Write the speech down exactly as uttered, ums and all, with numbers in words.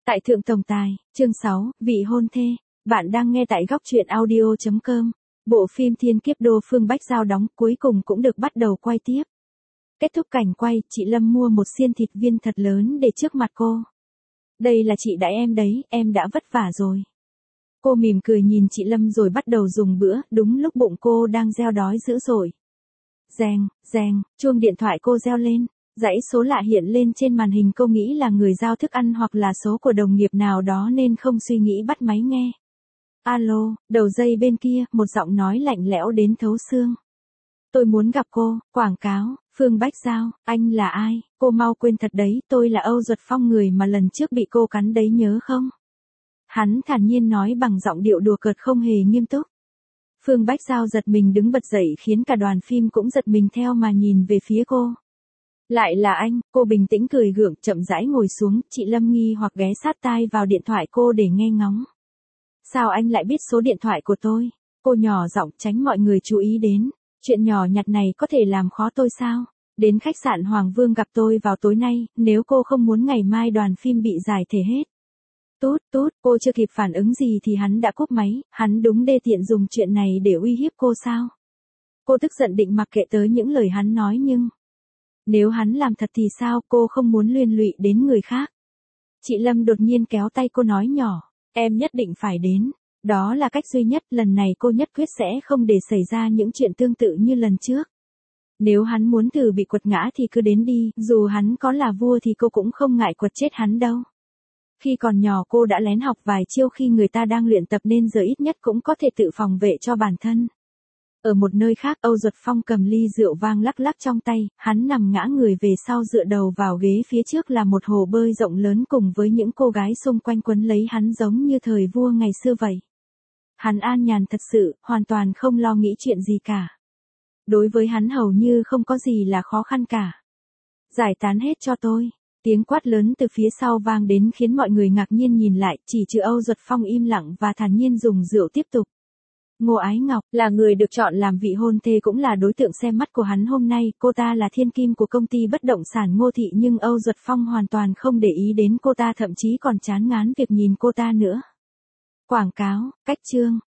Tại Thượng Tổng Tài, chương sáu, vị hôn thê. Bạn đang nghe tại góc truyện audio chấm com. Bộ phim Thiên Kiếp Đô Phương Bách Giao đóng cuối cùng cũng được bắt đầu quay tiếp. Kết thúc cảnh quay, chị Lâm mua một xiên thịt viên thật lớn để trước mặt cô. Đây là chị đãi em đấy, em đã vất vả rồi. Cô mỉm cười nhìn chị Lâm rồi bắt đầu dùng bữa, đúng lúc bụng cô đang reo đói dữ dội. Reng, reng, chuông điện thoại cô reo lên. Dãy số lạ hiện lên trên màn hình, cô nghĩ là người giao thức ăn hoặc là số của đồng nghiệp nào đó nên không suy nghĩ bắt máy nghe. Alo, đầu dây bên kia, một giọng nói lạnh lẽo đến thấu xương. Tôi muốn gặp cô, quảng cáo, Phương Bách Giao, anh là ai? Cô mau quên thật đấy, tôi là Âu Duật Phong, người mà lần trước bị cô cắn đấy, nhớ không? Hắn thản nhiên nói bằng giọng điệu đùa cợt không hề nghiêm túc. Phương Bách Giao giật mình đứng bật dậy, khiến cả đoàn phim cũng giật mình theo mà nhìn về phía cô. Lại là anh, cô bình tĩnh cười gượng, chậm rãi ngồi xuống. Chị Lâm nghi hoặc ghé sát tai vào điện thoại cô để nghe ngóng. Sao anh lại biết số điện thoại của tôi? Cô nhỏ giọng tránh mọi người chú ý đến. Chuyện nhỏ nhặt này có thể làm khó tôi sao? Đến khách sạn Hoàng Vương gặp tôi vào tối nay, nếu cô không muốn ngày mai đoàn phim bị giải thể hết. Tút, tút, cô chưa kịp phản ứng gì thì hắn đã cúp máy. Hắn đúng đê tiện, dùng chuyện này để uy hiếp cô sao? Cô tức giận định mặc kệ tới những lời hắn nói, nhưng nếu hắn làm thật thì sao? Cô không muốn liên lụy đến người khác. Chị Lâm đột nhiên kéo tay cô nói nhỏ, em nhất định phải đến. Đó là cách duy nhất, lần này cô nhất quyết sẽ không để xảy ra những chuyện tương tự như lần trước. Nếu hắn muốn thử bị quật ngã thì cứ đến đi, dù hắn có là vua thì cô cũng không ngại quật chết hắn đâu. Khi còn nhỏ cô đã lén học vài chiêu khi người ta đang luyện tập, nên giờ ít nhất cũng có thể tự phòng vệ cho bản thân. Ở một nơi khác, Âu Duật Phong cầm ly rượu vang lắc lắc trong tay, hắn nằm ngã người về sau dựa đầu vào ghế, phía trước là một hồ bơi rộng lớn cùng với những cô gái xung quanh quấn lấy hắn giống như thời vua ngày xưa vậy. Hắn an nhàn thật sự, hoàn toàn không lo nghĩ chuyện gì cả. Đối với hắn hầu như không có gì là khó khăn cả. Giải tán hết cho tôi. Tiếng quát lớn từ phía sau vang đến khiến mọi người ngạc nhiên nhìn lại, chỉ trừ Âu Duật Phong im lặng và thản nhiên dùng rượu tiếp tục. Ngô Ái Ngọc là người được chọn làm vị hôn thê, cũng là đối tượng xem mắt của hắn hôm nay. Cô ta là thiên kim của công ty bất động sản Ngô Thị, nhưng Âu Duật Phong hoàn toàn không để ý đến cô ta, thậm chí còn chán ngán việc nhìn cô ta nữa. Quảng cáo, cách chương,